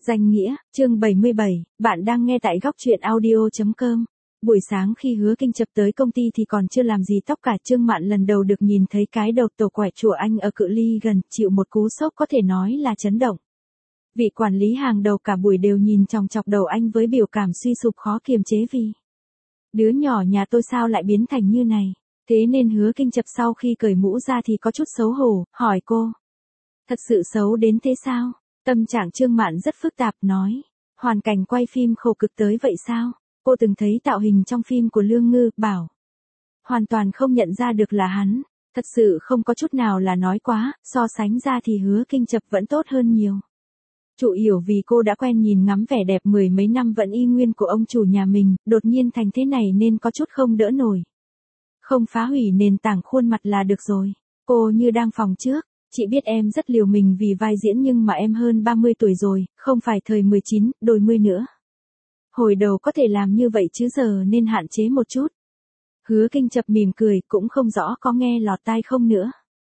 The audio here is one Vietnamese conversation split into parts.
Danh nghĩa, chương 77, bạn đang nghe tại góc truyện audio.com. Buổi sáng khi Hứa Kinh Chập tới công ty thì còn chưa làm gì tóc cả, Trương Mạn lần đầu được nhìn thấy cái đầu tổ quẻ chùa anh ở cự ly gần, chịu một cú sốc có thể nói là chấn động. Vị quản lý hàng đầu cả buổi đều nhìn chòng chọc đầu anh với biểu cảm suy sụp khó kiềm chế vì đứa nhỏ nhà tôi sao lại biến thành như này. Thế nên Hứa Kinh Chập sau khi cởi mũ ra thì có chút xấu hổ, hỏi cô. Thật sự xấu đến thế sao? Tâm trạng Trương Mạn rất phức tạp nói. Hoàn cảnh quay phim khổ cực tới vậy sao? Cô từng thấy tạo hình trong phim của Lương Ngư, bảo. Hoàn toàn không nhận ra được là hắn. Thật sự không có chút nào là nói quá, so sánh ra thì Hứa Kinh Chập vẫn tốt hơn nhiều. Chủ yếu vì cô đã quen nhìn ngắm vẻ đẹp mười mấy năm vẫn y nguyên của ông chủ nhà mình, đột nhiên thành thế này nên có chút không đỡ nổi. Không phá hủy nền tảng khuôn mặt là được rồi. Cô như đang phòng trước. Chị biết em rất liều mình vì vai diễn nhưng mà em hơn 30 tuổi rồi, không phải thời 19, đôi mươi nữa. Hồi đầu có thể làm như vậy chứ giờ nên hạn chế một chút. Hứa Kinh Chập mỉm cười, cũng không rõ có nghe lọt tai không nữa.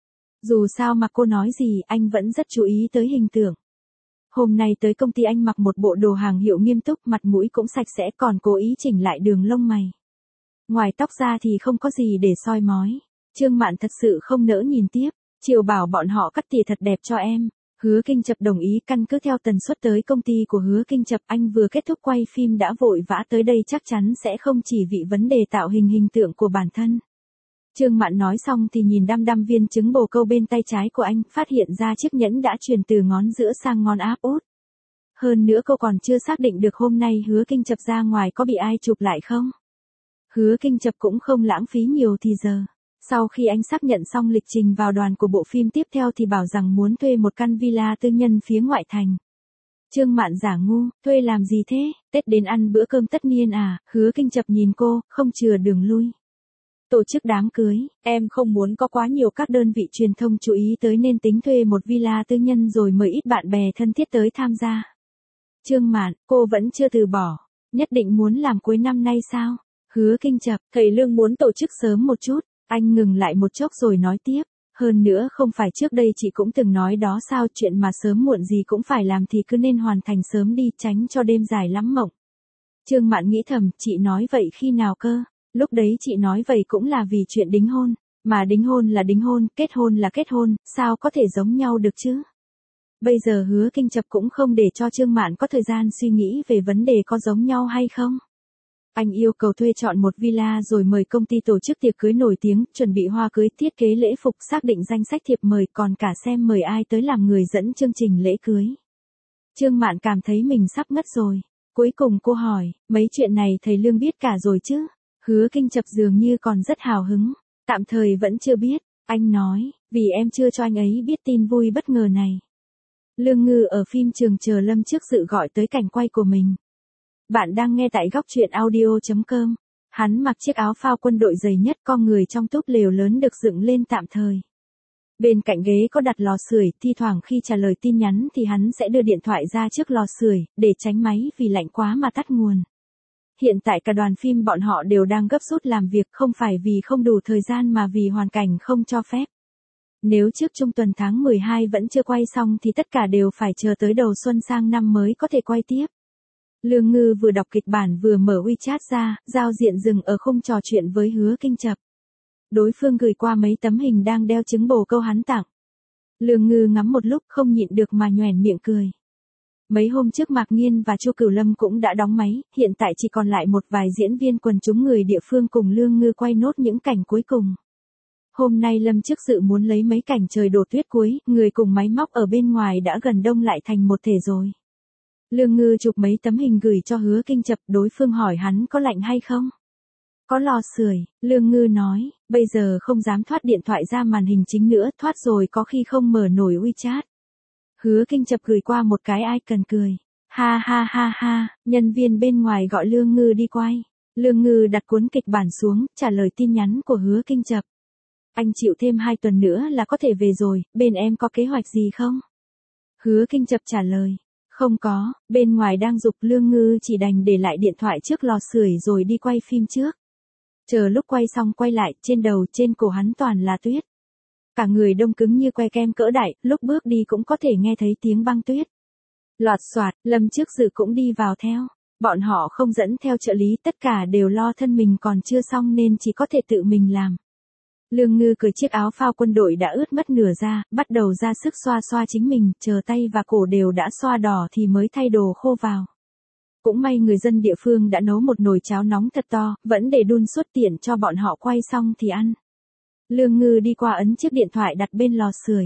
Dù sao mà cô nói gì anh vẫn rất chú ý tới hình tượng. Hôm nay tới công ty anh mặc một bộ đồ hàng hiệu nghiêm túc, mặt mũi cũng sạch sẽ, còn cố ý chỉnh lại đường lông mày. Ngoài tóc ra thì không có gì để soi mói. Trương Mạn thật sự không nỡ nhìn tiếp. Chiều bảo bọn họ cắt tỉa thật đẹp cho em. Hứa Kinh Chập đồng ý, căn cứ theo tần suất tới công ty của Hứa Kinh Chập, anh vừa kết thúc quay phim đã vội vã tới đây chắc chắn sẽ không chỉ vì vấn đề tạo hình tượng của bản thân. Trương Mạn nói xong thì nhìn đăm đăm viên trứng bồ câu bên tay trái của anh, phát hiện ra chiếc nhẫn đã truyền từ ngón giữa sang ngón áp út. Hơn nữa cô còn chưa xác định được hôm nay Hứa Kinh Chập ra ngoài có bị ai chụp lại không. Hứa Kinh Chập cũng không lãng phí nhiều thì giờ. Sau khi anh xác nhận xong lịch trình vào đoàn của bộ phim tiếp theo thì bảo rằng muốn thuê một căn villa tư nhân phía ngoại thành. Trương Mạn giả ngu, thuê làm gì thế, Tết đến ăn bữa cơm tất niên à? Hứa Kinh Chập nhìn cô, không chừa đường lui. Tổ chức đám cưới, em không muốn có quá nhiều các đơn vị truyền thông chú ý tới nên tính thuê một villa tư nhân rồi mời ít bạn bè thân thiết tới tham gia. Trương Mạn, cô vẫn chưa từ bỏ, nhất định muốn làm cuối năm nay sao? Hứa Kinh Chập, thầy Lương muốn tổ chức sớm một chút. Anh ngừng lại một chốc rồi nói tiếp, hơn nữa không phải trước đây chị cũng từng nói đó sao, chuyện mà sớm muộn gì cũng phải làm thì cứ nên hoàn thành sớm đi, tránh cho đêm dài lắm mộng. Trương Mạn nghĩ thầm, chị nói vậy khi nào cơ? Lúc đấy chị nói vậy cũng là vì chuyện đính hôn, mà đính hôn là đính hôn, kết hôn là kết hôn, sao có thể giống nhau được chứ? Bây giờ Hứa Kinh Chập cũng không để cho Trương Mạn có thời gian suy nghĩ về vấn đề có giống nhau hay không. Anh yêu cầu thuê chọn một villa rồi mời công ty tổ chức tiệc cưới nổi tiếng, chuẩn bị hoa cưới, thiết kế lễ phục, xác định danh sách thiệp mời, còn cả xem mời ai tới làm người dẫn chương trình lễ cưới. Trương Mạn cảm thấy mình sắp ngất rồi. Cuối cùng cô hỏi, mấy chuyện này thầy Lương biết cả rồi chứ? Hứa Kinh Chập dường như còn rất hào hứng. Tạm thời vẫn chưa biết. Anh nói, vì em chưa cho anh ấy biết tin vui bất ngờ này. Lương Ngư ở phim Trường Chờ Lâm trước dự gọi tới cảnh quay của mình. Bạn đang nghe tại góc truyện audio.com. Hắn mặc chiếc áo phao quân đội dày nhất, con người trong túp lều lớn được dựng lên tạm thời. Bên cạnh ghế có đặt lò sưởi, thi thoảng khi trả lời tin nhắn thì hắn sẽ đưa điện thoại ra trước lò sưởi, để tránh máy vì lạnh quá mà tắt nguồn. Hiện tại cả đoàn phim bọn họ đều đang gấp rút làm việc, không phải vì không đủ thời gian mà vì hoàn cảnh không cho phép. Nếu trước trung tuần tháng 12 vẫn chưa quay xong thì tất cả đều phải chờ tới đầu xuân sang năm mới có thể quay tiếp. Lương Ngư vừa đọc kịch bản vừa mở WeChat ra, giao diện dừng ở khung trò chuyện với Hứa Kinh Chập. Đối phương gửi qua mấy tấm hình đang đeo trứng bồ câu hắn tặng. Lương Ngư ngắm một lúc không nhịn được mà nhoẻn miệng cười. Mấy hôm trước Mạc Nghiên và Chu Cửu Lâm cũng đã đóng máy, hiện tại chỉ còn lại một vài diễn viên quần chúng người địa phương cùng Lương Ngư quay nốt những cảnh cuối cùng. Hôm nay Lâm trước dự muốn lấy mấy cảnh trời đổ tuyết cuối, người cùng máy móc ở bên ngoài đã gần đông lại thành một thể rồi. Lương Ngư chụp mấy tấm hình gửi cho Hứa Kinh Chập, đối phương hỏi hắn có lạnh hay không. Có lò sưởi, Lương Ngư nói, bây giờ không dám thoát điện thoại ra màn hình chính nữa, thoát rồi có khi không mở nổi WeChat. Hứa Kinh Chập gửi qua một cái icon cười. Ha ha ha ha, nhân viên bên ngoài gọi Lương Ngư đi quay. Lương Ngư đặt cuốn kịch bản xuống, trả lời tin nhắn của Hứa Kinh Chập. Anh chịu thêm 2 tuần nữa là có thể về rồi, bên em có kế hoạch gì không? Hứa Kinh Chập trả lời. Không có, bên ngoài đang giục, Lương Ngư chỉ đành để lại điện thoại trước lò sưởi rồi đi quay phim trước. Chờ lúc quay xong quay lại, trên đầu trên cổ hắn toàn là tuyết. Cả người đông cứng như que kem cỡ đại, lúc bước đi cũng có thể nghe thấy tiếng băng tuyết. Loạt soạt, Lâm Trước Dự cũng đi vào theo. Bọn họ không dẫn theo trợ lý, tất cả đều lo thân mình còn chưa xong nên chỉ có thể tự mình làm. Lương Ngư cởi chiếc áo phao quân đội đã ướt mất nửa ra, bắt đầu ra sức xoa xoa chính mình, chờ tay và cổ đều đã xoa đỏ thì mới thay đồ khô vào. Cũng may người dân địa phương đã nấu một nồi cháo nóng thật to, vẫn để đun suốt tiện cho bọn họ quay xong thì ăn. Lương Ngư đi qua ấn chiếc điện thoại đặt bên lò sưởi.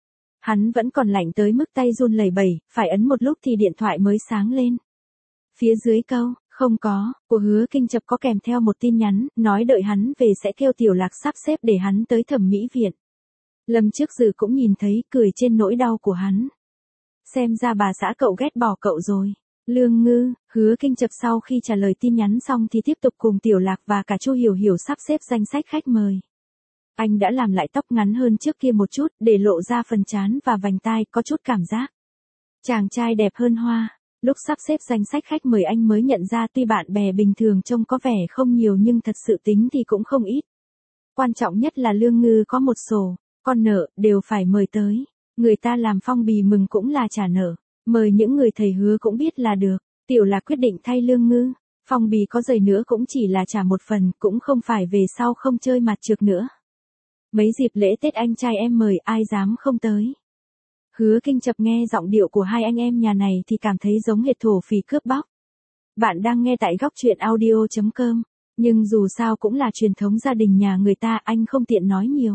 Hắn vẫn còn lạnh tới mức tay run lẩy bẩy, phải ấn một lúc thì điện thoại mới sáng lên. Phía dưới câu, không có, của Hứa Kinh Chập có kèm theo một tin nhắn, nói đợi hắn về sẽ kêu Tiểu Lạc sắp xếp để hắn tới thẩm mỹ viện. Lâm Trước Dự cũng nhìn thấy, cười trên nỗi đau của hắn. Xem ra bà xã cậu ghét bỏ cậu rồi. Lương Ngư, Hứa Kinh Chập sau khi trả lời tin nhắn xong thì tiếp tục cùng Tiểu Lạc và cả Chu Hiểu Hiểu sắp xếp danh sách khách mời. Anh đã làm lại tóc ngắn hơn trước kia một chút, để lộ ra phần trán và vành tai, có chút cảm giác. Chàng trai đẹp hơn hoa. Lúc sắp xếp danh sách khách mời anh mới nhận ra tuy bạn bè bình thường trông có vẻ không nhiều nhưng thật sự tính thì cũng không ít. Quan trọng nhất là Lương Ngư có một sổ, con nợ, đều phải mời tới. Người ta làm phong bì mừng cũng là trả nợ. Mời những người thầy Hứa cũng biết là được. Tiểu Lạc quyết định thay Lương Ngư. Phong bì có dày nữa cũng chỉ là trả một phần, cũng không phải về sau không chơi mặt trược nữa. Mấy dịp lễ Tết anh trai em mời ai dám không tới. Hứa Kinh Chập nghe giọng điệu của hai anh em nhà này thì cảm thấy giống hệt thổ phỉ cướp bóc. Bạn đang nghe tại góc truyện audio.com, nhưng dù sao cũng là truyền thống gia đình nhà người ta, anh không tiện nói nhiều.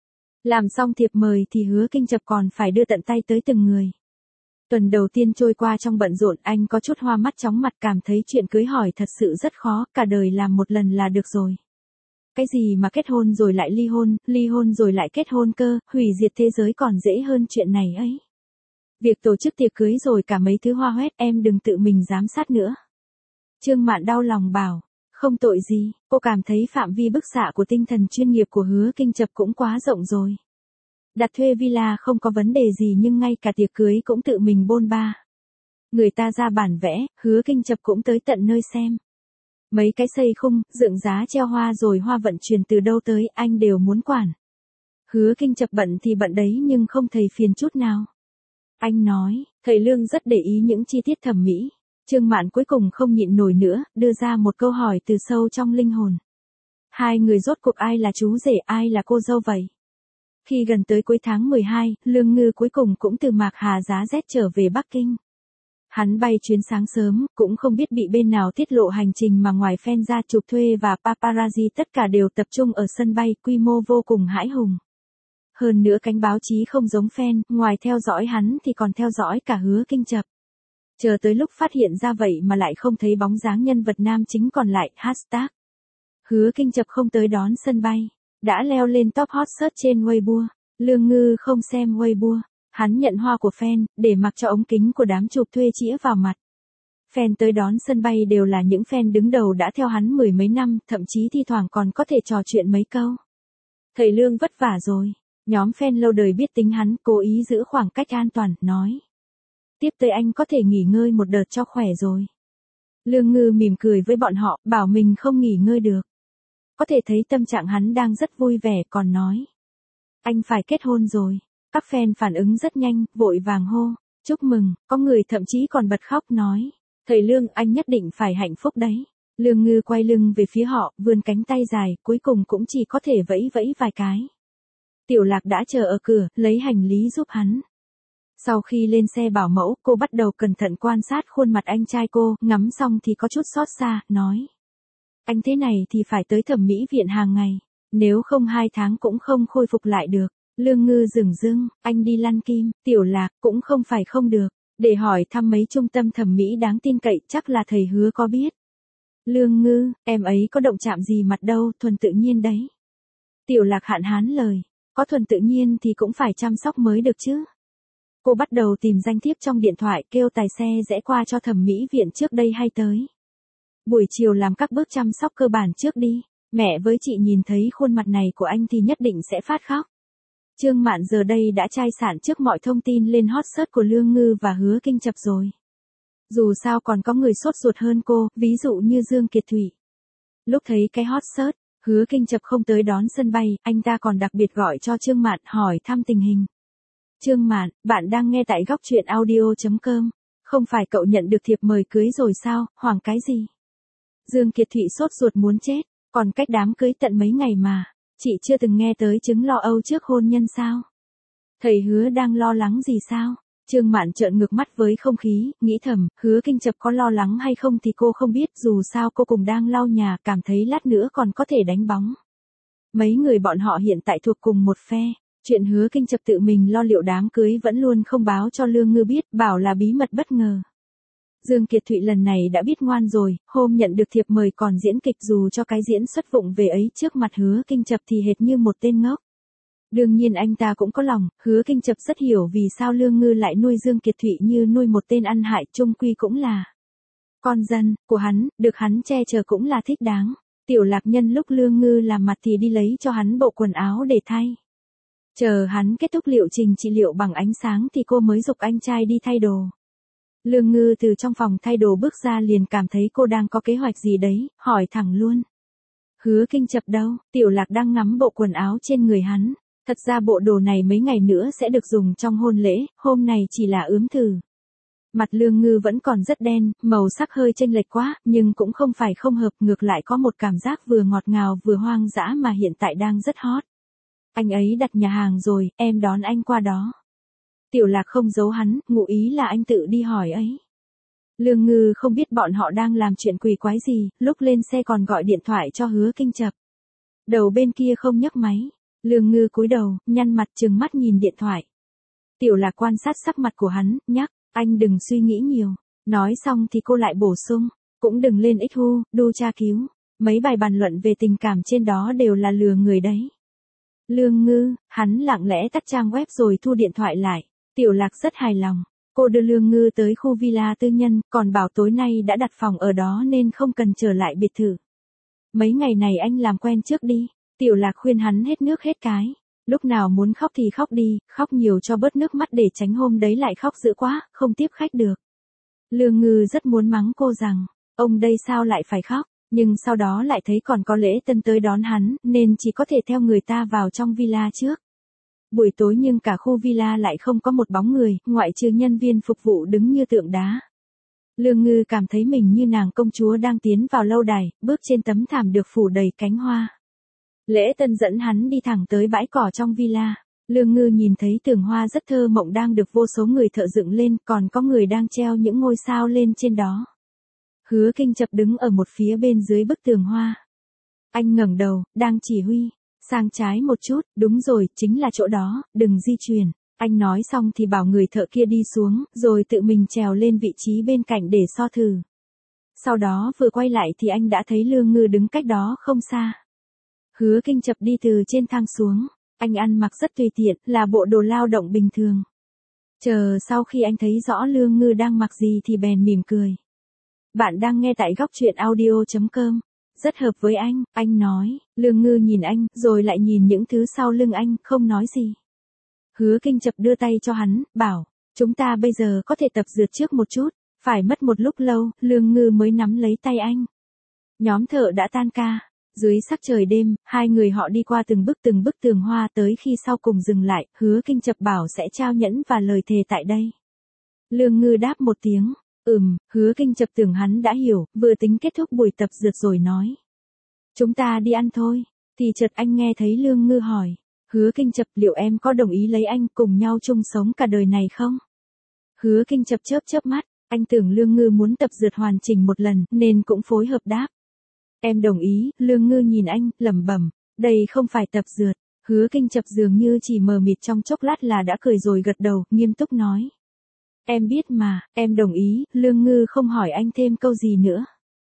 Làm xong thiệp mời thì Hứa Kinh Chập còn phải đưa tận tay tới từng người. Tuần đầu tiên trôi qua trong bận rộn, anh có chút hoa mắt chóng mặt, cảm thấy chuyện cưới hỏi thật sự rất khó, cả đời làm một lần là được rồi. Cái gì mà kết hôn rồi lại ly hôn rồi lại kết hôn cơ, hủy diệt thế giới còn dễ hơn chuyện này ấy. Việc tổ chức tiệc cưới rồi cả mấy thứ hoa hoét, em đừng tự mình giám sát nữa. Trương Mạn đau lòng bảo, không tội gì, cô cảm thấy phạm vi bức xạ của tinh thần chuyên nghiệp của Hứa Kinh Chập cũng quá rộng rồi. Đặt thuê villa không có vấn đề gì nhưng ngay cả tiệc cưới cũng tự mình bôn ba. Người ta ra bản vẽ, Hứa Kinh Chập cũng tới tận nơi xem. Mấy cái xây khung, dựng giá treo hoa rồi hoa vận chuyển từ đâu tới anh đều muốn quản. Hứa Kinh Chập bận thì bận đấy nhưng không thấy phiền chút nào. Anh nói, thầy Lương rất để ý những chi tiết thẩm mỹ. Trương Mạn cuối cùng không nhịn nổi nữa, đưa ra một câu hỏi từ sâu trong linh hồn. Hai người rốt cuộc ai là chú rể, ai là cô dâu vậy? Khi gần tới cuối tháng 12, Lương Ngư cuối cùng cũng từ Mạc Hà giá rét trở về Bắc Kinh. Hắn bay chuyến sáng sớm, cũng không biết bị bên nào tiết lộ hành trình mà ngoài fan ra chụp thuê và paparazzi tất cả đều tập trung ở sân bay, quy mô vô cùng hãi hùng. Hơn nữa cánh báo chí không giống fan, ngoài theo dõi hắn thì còn theo dõi cả Hứa Kinh Chập. Chờ tới lúc phát hiện ra vậy mà lại không thấy bóng dáng nhân vật nam chính còn lại, hashtag. Hứa Kinh Chập không tới đón sân bay, đã leo lên top hot search trên Weibo. Lương Ngư không xem Weibo. Hắn nhận hoa của fan, để mặc cho ống kính của đám chụp thuê chĩa vào mặt. Fan tới đón sân bay đều là những fan đứng đầu đã theo hắn mười mấy năm, thậm chí thi thoảng còn có thể trò chuyện mấy câu. Thầy Lương vất vả rồi. Nhóm fan lâu đời biết tính hắn, cố ý giữ khoảng cách an toàn, nói. Tiếp tới anh có thể nghỉ ngơi một đợt cho khỏe rồi. Lương Ngư mỉm cười với bọn họ, bảo mình không nghỉ ngơi được. Có thể thấy tâm trạng hắn đang rất vui vẻ, còn nói. Anh phải kết hôn rồi. Các fan phản ứng rất nhanh, vội vàng hô. Chúc mừng, có người thậm chí còn bật khóc nói. Thầy Lương, anh nhất định phải hạnh phúc đấy. Lương Ngư quay lưng về phía họ, vươn cánh tay dài, cuối cùng cũng chỉ có thể vẫy vẫy vài cái. Tiểu Lạc đã chờ ở cửa, lấy hành lý giúp hắn. Sau khi lên xe bảo mẫu, cô bắt đầu cẩn thận quan sát khuôn mặt anh trai cô, ngắm xong thì có chút xót xa, nói. Anh thế này thì phải tới thẩm mỹ viện hàng ngày, nếu không 2 tháng cũng không khôi phục lại được. Lương Ngư dửng dưng, anh đi lăn kim, Tiểu Lạc cũng không phải không được, để hỏi thăm mấy trung tâm thẩm mỹ đáng tin cậy, chắc là thầy Hứa có biết. Lương Ngư, em ấy có động chạm gì mặt đâu, thuần tự nhiên đấy. Tiểu Lạc hạn hán lời, có thuần tự nhiên thì cũng phải chăm sóc mới được chứ. Cô bắt đầu tìm danh thiếp trong điện thoại, kêu tài xe rẽ qua cho thẩm mỹ viện trước đây hay tới. Buổi chiều làm các bước chăm sóc cơ bản trước đi, mẹ với chị nhìn thấy khuôn mặt này của anh thì nhất định sẽ phát khóc. Trương Mạn giờ đây đã chai sạn trước mọi thông tin lên hot search của Lương Ngư và Hứa Kinh Chập rồi. Dù sao còn có người sốt ruột hơn cô, ví dụ như Dương Kiệt Thủy. Lúc thấy cái hot search, Hứa Kinh Chập không tới đón sân bay, anh ta còn đặc biệt gọi cho Trương Mạn hỏi thăm tình hình. Trương Mạn, bạn đang nghe tại góc truyện audio.com. Không phải cậu nhận được thiệp mời cưới rồi sao, hoảng cái gì? Dương Kiệt Thụy sốt ruột muốn chết, còn cách đám cưới tận mấy ngày mà. Chị chưa từng nghe tới chứng lo âu trước hôn nhân sao? Thầy Hứa đang lo lắng gì sao? Trương Mạn trợn ngược mắt với không khí, nghĩ thầm, Hứa Kinh Chập có lo lắng hay không thì cô không biết, dù sao cô cùng đang lau nhà, cảm thấy lát nữa còn có thể đánh bóng. Mấy người bọn họ hiện tại thuộc cùng một phe. Chuyện Hứa Kinh Chập tự mình lo liệu đám cưới vẫn luôn không báo cho Lương Ngư biết, bảo là bí mật bất ngờ. Dương Kiệt Thụy lần này đã biết ngoan rồi, hôm nhận được thiệp mời còn diễn kịch, dù cho cái diễn xuất vụng về ấy trước mặt Hứa Kinh Chập thì hệt như một tên ngốc. Đương nhiên anh ta cũng có lòng, Hứa Kinh Chập rất hiểu vì sao Lương Ngư lại nuôi Dương Kiệt Thụy như nuôi một tên ăn hại, chung quy cũng là con dân của hắn, được hắn che chở cũng là thích đáng. Tiểu Lạc nhân lúc Lương Ngư làm mặt thì đi lấy cho hắn bộ quần áo để thay. Chờ hắn kết thúc liệu trình trị liệu bằng ánh sáng thì cô mới giục anh trai đi thay đồ. Lương Ngư từ trong phòng thay đồ bước ra liền cảm thấy cô đang có kế hoạch gì đấy, hỏi thẳng luôn. Hứa Kinh Chập đâu? Tiểu Lạc đang ngắm bộ quần áo trên người hắn. Thật ra bộ đồ này mấy ngày nữa sẽ được dùng trong hôn lễ, hôm nay chỉ là ướm thử. Mặt Lương Ngư vẫn còn rất đen, màu sắc hơi chênh lệch quá, nhưng cũng không phải không hợp, ngược lại có một cảm giác vừa ngọt ngào vừa hoang dã mà hiện tại đang rất hot. Anh ấy đặt nhà hàng rồi, em đón anh qua đó. Tiểu Lạc không giấu hắn, ngụ ý là anh tự đi hỏi ấy. Lương Ngư không biết bọn họ đang làm chuyện quỷ quái gì, lúc lên xe còn gọi điện thoại cho Hứa Kinh Chập. Đầu bên kia không nhấc máy. Lương Ngư cúi đầu, nhăn mặt trừng mắt nhìn điện thoại. Tiểu Lạc quan sát sắc mặt của hắn, nhắc, anh đừng suy nghĩ nhiều. Nói xong thì cô lại bổ sung, cũng đừng lên Xhu, đu tra cứu. Mấy bài bàn luận về tình cảm trên đó đều là lừa người đấy. Lương Ngư, hắn lặng lẽ tắt trang web rồi thu điện thoại lại. Tiểu Lạc rất hài lòng. Cô đưa Lương Ngư tới khu villa tư nhân, còn bảo tối nay đã đặt phòng ở đó nên không cần trở lại biệt thự. Mấy ngày này anh làm quen trước đi. Tiểu Lạc khuyên hắn hết nước hết cái. Lúc nào muốn khóc thì khóc đi, khóc nhiều cho bớt nước mắt để tránh hôm đấy lại khóc dữ quá, không tiếp khách được. Lương Ngư rất muốn mắng cô rằng, ông đây sao lại phải khóc, nhưng sau đó lại thấy còn có lễ tân tới đón hắn, nên chỉ có thể theo người ta vào trong villa trước. Buổi tối nhưng cả khu villa lại không có một bóng người, ngoại trừ nhân viên phục vụ đứng như tượng đá. Lương Ngư cảm thấy mình như nàng công chúa đang tiến vào lâu đài, bước trên tấm thảm được phủ đầy cánh hoa. Lễ tân dẫn hắn đi thẳng tới bãi cỏ trong villa. Lương Ngư nhìn thấy tường hoa rất thơ mộng đang được vô số người thợ dựng lên, còn có người đang treo những ngôi sao lên trên đó. Hứa Kinh Chập đứng ở một phía bên dưới bức tường hoa. Anh ngẩng đầu, đang chỉ huy. Sang trái một chút, đúng rồi, chính là chỗ đó, đừng di chuyển. Anh nói xong thì bảo người thợ kia đi xuống, rồi tự mình trèo lên vị trí bên cạnh để so thử. Sau đó vừa quay lại thì anh đã thấy Lương Ngư đứng cách đó không xa. Hứa Kinh Chập đi từ trên thang xuống, anh ăn mặc rất tùy tiện, là bộ đồ lao động bình thường. Chờ sau khi anh thấy rõ Lương Ngư đang mặc gì thì bèn mỉm cười. Bạn đang nghe tại góc truyện audio.com. Rất hợp với anh nói. Lương Ngư nhìn anh, rồi lại nhìn những thứ sau lưng anh, không nói gì. Hứa Kinh Chập đưa tay cho hắn, bảo, chúng ta bây giờ có thể tập dượt trước một chút. Phải mất một lúc lâu, Lương Ngư mới nắm lấy tay anh. Nhóm thợ đã tan ca. Dưới sắc trời đêm, hai người họ đi qua từng bức tường hoa tới khi sau cùng dừng lại, Hứa Kinh Chập bảo sẽ trao nhẫn và lời thề tại đây. Lương Ngư đáp một tiếng, Hứa Kinh Chập tưởng hắn đã hiểu, vừa tính kết thúc buổi tập dượt rồi nói. Chúng ta đi ăn thôi, thì chợt anh nghe thấy Lương Ngư hỏi. Hứa Kinh Chập, liệu em có đồng ý lấy anh cùng nhau chung sống cả đời này không? Hứa Kinh Chập chớp mắt, anh tưởng Lương Ngư muốn tập dượt hoàn chỉnh một lần, nên cũng phối hợp đáp. Em đồng ý. Lương Ngư nhìn anh, lẩm bẩm, đây không phải tập dượt. Hứa Kinh Chập dường như chỉ mờ mịt trong chốc lát là đã cười rồi gật đầu, nghiêm túc nói. Em biết mà, em đồng ý. Lương Ngư không hỏi anh thêm câu gì nữa.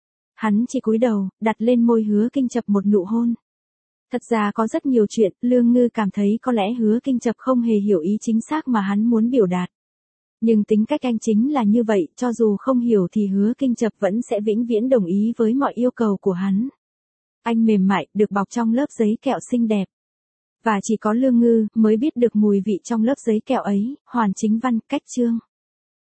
Hắn chỉ cúi đầu, đặt lên môi Hứa Kinh Chập một nụ hôn. Thật ra có rất nhiều chuyện, Lương Ngư cảm thấy có lẽ Hứa Kinh Chập không hề hiểu ý chính xác mà hắn muốn biểu đạt. Nhưng tính cách anh chính là như vậy, cho dù không hiểu thì Hứa Kinh Chập vẫn sẽ vĩnh viễn đồng ý với mọi yêu cầu của hắn. Anh mềm mại, được bọc trong lớp giấy kẹo xinh đẹp. Và chỉ có Lương Ngư mới biết được mùi vị trong lớp giấy kẹo ấy. Hoàn Chính Văn, cách chương.